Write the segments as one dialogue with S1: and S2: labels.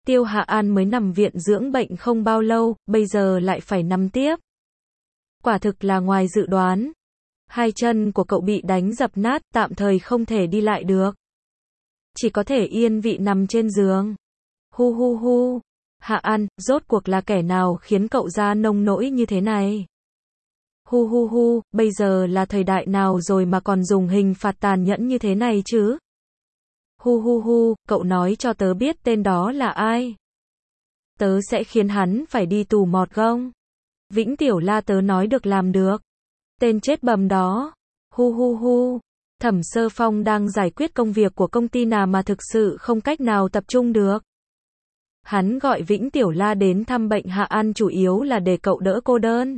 S1: Tiêu Hạ An mới nằm viện dưỡng bệnh không bao lâu, bây giờ lại phải nằm tiếp. Quả thực là ngoài dự đoán. Hai chân của cậu bị đánh dập nát, tạm thời không thể đi lại được. Chỉ có thể yên vị nằm trên giường. Hu hu hu. Hạ An, rốt cuộc là kẻ nào khiến cậu ra nông nỗi như thế này? Hu hu hu, bây giờ là thời đại nào rồi mà còn dùng hình phạt tàn nhẫn như thế này chứ? Hu hu hu, cậu nói cho tớ biết tên đó là ai? Tớ sẽ khiến hắn phải đi tù mọt gông. Vĩnh Tiểu La tớ nói được làm được. Tên chết bầm đó. Hu hu hu. Thẩm Sơ Phong đang giải quyết công việc của công ty nào mà thực sự không cách nào tập trung được. Hắn gọi Vĩnh Tiểu La đến thăm bệnh Hạ An chủ yếu là để cậu đỡ cô đơn.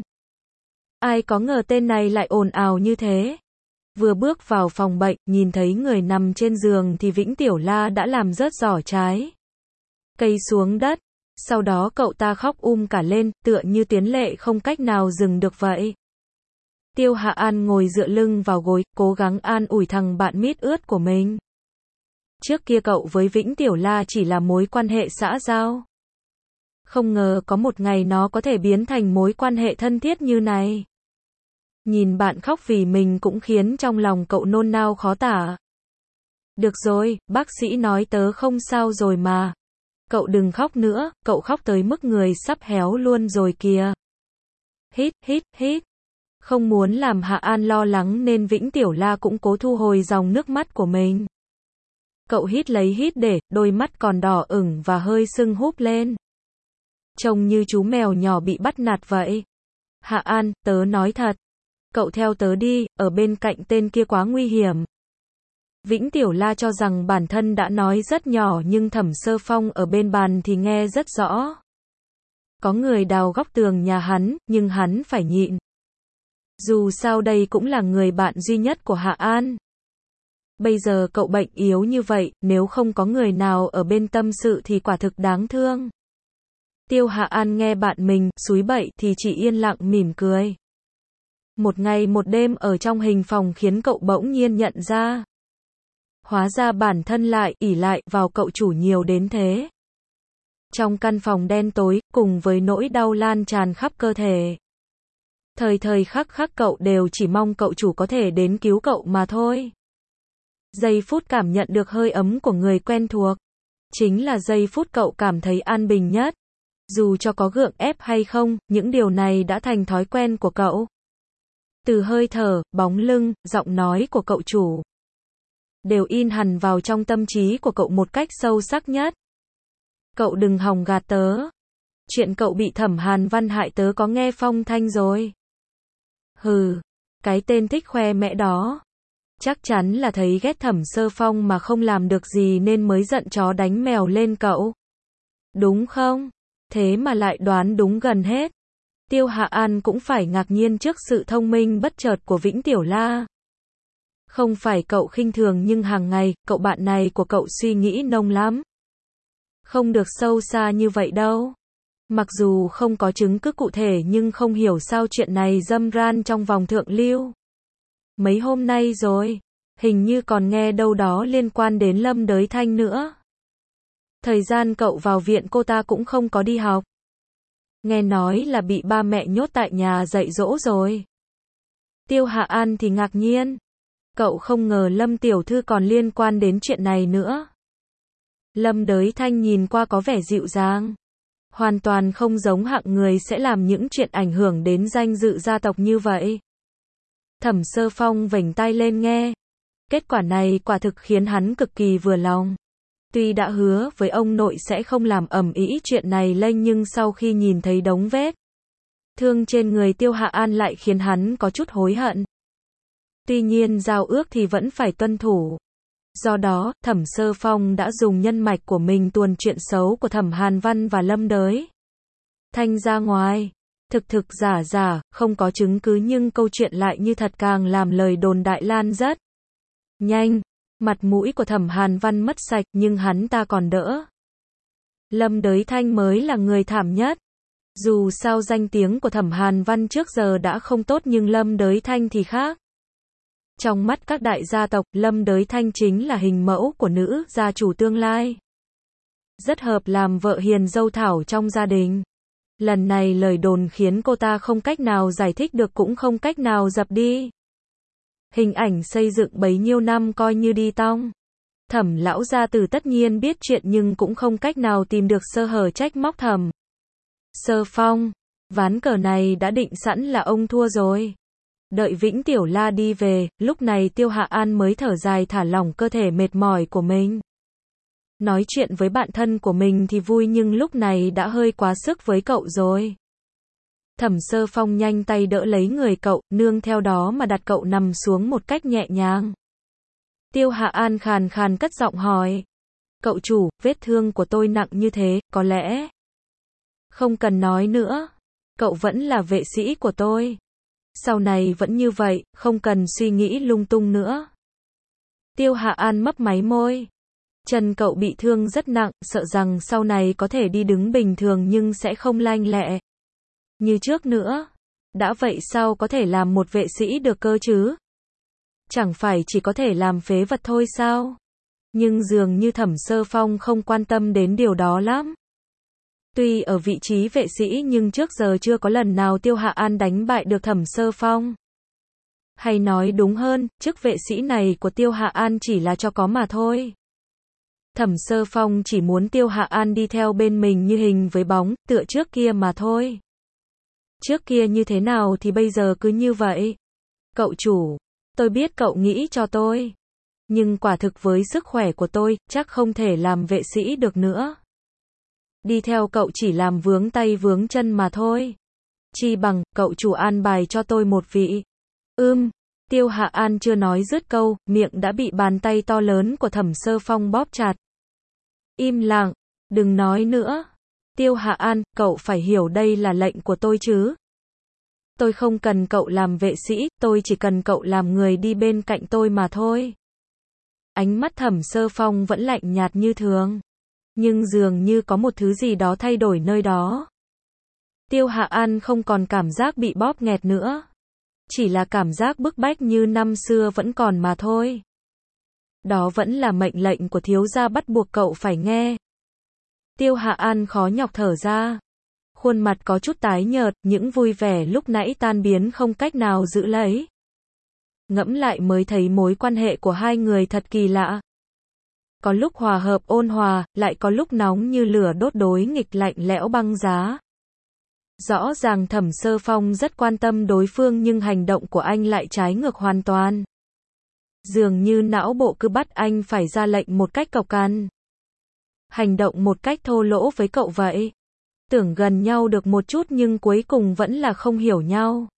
S1: Ai có ngờ tên này lại ồn ào như thế. Vừa bước vào phòng bệnh, nhìn thấy người nằm trên giường thì Vĩnh Tiểu La đã làm rớt giỏ trái cây xuống đất. Sau đó cậu ta khóc cả lên, tựa như tiến lệ không cách nào dừng được vậy. Tiêu Hạ An ngồi dựa lưng vào gối, cố gắng an ủi thằng bạn mít ướt của mình. Trước kia cậu với Vĩnh Tiểu La chỉ là mối quan hệ xã giao. Không ngờ có một ngày nó có thể biến thành mối quan hệ thân thiết như này. Nhìn bạn khóc vì mình cũng khiến trong lòng cậu nôn nao khó tả. Được rồi, bác sĩ nói tớ không sao rồi mà. Cậu đừng khóc nữa, cậu khóc tới mức người sắp héo luôn rồi kìa. Hít, hít, hít. Không muốn làm Hạ An lo lắng nên Vĩnh Tiểu La cũng cố thu hồi dòng nước mắt của mình. Cậu hít lấy hít để, đôi mắt còn đỏ ửng và hơi sưng húp lên. Trông như chú mèo nhỏ bị bắt nạt vậy. Hạ An, tớ nói thật. Cậu theo tớ đi, ở bên cạnh tên kia quá nguy hiểm. Vĩnh Tiểu La cho rằng bản thân đã nói rất nhỏ nhưng Thẩm Sơ Phong ở bên bàn thì nghe rất rõ. Có người đào góc tường nhà hắn, nhưng hắn phải nhịn. Dù sao đây cũng là người bạn duy nhất của Hạ An. Bây giờ cậu bệnh yếu như vậy, nếu không có người nào ở bên tâm sự thì quả thực đáng thương. Tiêu Hạ An nghe bạn mình xúi bậy thì chỉ yên lặng mỉm cười. Một ngày một đêm ở trong hình phòng khiến cậu bỗng nhiên nhận ra. Hóa ra bản thân lại ỷ lại vào cậu chủ nhiều đến thế. Trong căn phòng đen tối, cùng với nỗi đau lan tràn khắp cơ thể. Thời thời khắc khắc cậu đều chỉ mong cậu chủ có thể đến cứu cậu mà thôi. Giây phút cảm nhận được hơi ấm của người quen thuộc. Chính là giây phút cậu cảm thấy an bình nhất. Dù cho có gượng ép hay không, những điều này đã thành thói quen của cậu. Từ hơi thở, bóng lưng, giọng nói của cậu chủ. Đều in hẳn vào trong tâm trí của cậu một cách sâu sắc nhất. Cậu đừng hòng gạt tớ. Chuyện cậu bị Thẩm Hàn Văn hại tớ có nghe phong thanh rồi. Hừ, cái tên thích khoe mẽ đó. Chắc chắn là thấy ghét Thẩm Sơ Phong mà không làm được gì nên mới giận chó đánh mèo lên cậu. Đúng không? Thế mà lại đoán đúng gần hết. Tiêu Hạ An cũng phải ngạc nhiên trước sự thông minh bất chợt của Vĩnh Tiểu La. Không phải cậu khinh thường nhưng hàng ngày, cậu bạn này của cậu suy nghĩ nông lắm. Không được sâu xa như vậy đâu. Mặc dù không có chứng cứ cụ thể nhưng không hiểu sao chuyện này râm ran trong vòng thượng lưu. Mấy hôm nay rồi, hình như còn nghe đâu đó liên quan đến Lâm Đới Thanh nữa. Thời gian cậu vào viện cô ta cũng không có đi học. Nghe nói là bị ba mẹ nhốt tại nhà dạy dỗ rồi. Tiêu Hạ An thì ngạc nhiên. Cậu không ngờ Lâm tiểu thư còn liên quan đến chuyện này nữa. Lâm Đới Thanh nhìn qua có vẻ dịu dàng. Hoàn toàn không giống hạng người sẽ làm những chuyện ảnh hưởng đến danh dự gia tộc như vậy. Thẩm Sơ Phong vểnh tai lên nghe. Kết quả này quả thực khiến hắn cực kỳ vừa lòng. Tuy đã hứa với ông nội sẽ không làm ầm ĩ chuyện này lên nhưng sau khi nhìn thấy đống vết thương trên người Tiêu Hạ An lại khiến hắn có chút hối hận. Tuy nhiên giao ước thì vẫn phải tuân thủ. Do đó, Thẩm Sơ Phong đã dùng nhân mạch của mình tuồn chuyện xấu của Thẩm Hàn Văn và Lâm Đới Thanh ra ngoài. Thực giả giả, không có chứng cứ nhưng câu chuyện lại như thật càng làm lời đồn đại lan rất nhanh. Mặt mũi của Thẩm Hàn Văn mất sạch nhưng hắn ta còn đỡ. Lâm Đới Thanh mới là người thảm nhất. Dù sao danh tiếng của Thẩm Hàn Văn trước giờ đã không tốt nhưng Lâm Đới Thanh thì khác. Trong mắt các đại gia tộc, Lâm Đới Thanh chính là hình mẫu của nữ gia chủ tương lai. rất hợp làm vợ hiền dâu thảo trong gia đình. Lần này lời đồn khiến cô ta không cách nào giải thích được cũng không cách nào dập đi. Hình ảnh xây dựng bấy nhiêu năm coi như đi tong. Thẩm lão gia tử tất nhiên biết chuyện nhưng cũng không cách nào tìm được sơ hở trách móc Thẩm Sơ Phong. Ván cờ này đã định sẵn là ông thua rồi. Đợi Vĩnh Tiểu La đi về, lúc này Tiêu Hạ An mới thở dài thả lỏng cơ thể mệt mỏi của mình. Nói chuyện với bạn thân của mình thì vui nhưng lúc này đã hơi quá sức với cậu rồi. Thẩm Sơ Phong nhanh tay đỡ lấy người cậu, nương theo đó mà đặt cậu nằm xuống một cách nhẹ nhàng. Tiêu Hạ An khàn khàn cất giọng hỏi. Cậu chủ, vết thương của tôi nặng như thế, có lẽ không cần nói nữa. Cậu vẫn là vệ sĩ của tôi. Sau này vẫn như vậy, không cần suy nghĩ lung tung nữa. Tiêu Hạ An mấp máy môi. Chân cậu bị thương rất nặng, sợ rằng sau này có thể đi đứng bình thường nhưng sẽ không lanh lẹ như trước nữa. Đã vậy sao có thể làm một vệ sĩ được cơ chứ? Chẳng phải chỉ có thể làm phế vật thôi sao? Nhưng dường như Thẩm Sơ Phong không quan tâm đến điều đó lắm. Tuy ở vị trí vệ sĩ nhưng trước giờ chưa có lần nào Tiêu Hạ An đánh bại được Thẩm Sơ Phong. Hay nói đúng hơn, chức vệ sĩ này của Tiêu Hạ An chỉ là cho có mà thôi. Thẩm Sơ Phong chỉ muốn Tiêu Hạ An đi theo bên mình như hình với bóng, tựa trước kia mà thôi. Trước kia như thế nào thì bây giờ cứ như vậy. Cậu chủ, tôi biết cậu nghĩ cho tôi. Nhưng quả thực với sức khỏe của tôi, chắc không thể làm vệ sĩ được nữa. Đi theo cậu chỉ làm vướng tay vướng chân mà thôi. Chi bằng, cậu chủ an bài cho tôi một vị. Tiêu Hạ An chưa nói dứt câu, miệng đã bị bàn tay to lớn của Thẩm Sơ Phong bóp chặt. Im lặng, đừng nói nữa. Tiêu Hạ An, cậu phải hiểu đây là lệnh của tôi chứ. Tôi không cần cậu làm vệ sĩ, tôi chỉ cần cậu làm người đi bên cạnh tôi mà thôi. Ánh mắt Thẩm Sơ Phong vẫn lạnh nhạt như thường. Nhưng dường như có một thứ gì đó thay đổi nơi đó. Tiêu Hạ An không còn cảm giác bị bóp nghẹt nữa. Chỉ là cảm giác bức bách như năm xưa vẫn còn mà thôi. Đó vẫn là mệnh lệnh của thiếu gia bắt buộc cậu phải nghe. Tiêu Hạ An khó nhọc thở ra. Khuôn mặt có chút tái nhợt, những vui vẻ lúc nãy tan biến không cách nào giữ lấy. Ngẫm lại mới thấy mối quan hệ của hai người thật kỳ lạ. Có lúc hòa hợp ôn hòa, lại có lúc nóng như lửa đốt đối nghịch lạnh lẽo băng giá. Rõ ràng Thẩm Sơ Phong rất quan tâm đối phương nhưng hành động của anh lại trái ngược hoàn toàn. Dường như não bộ cứ bắt anh phải ra lệnh một cách cộc cằn. Hành động một cách thô lỗ với cậu vậy. Tưởng gần nhau được một chút nhưng cuối cùng vẫn là không hiểu nhau.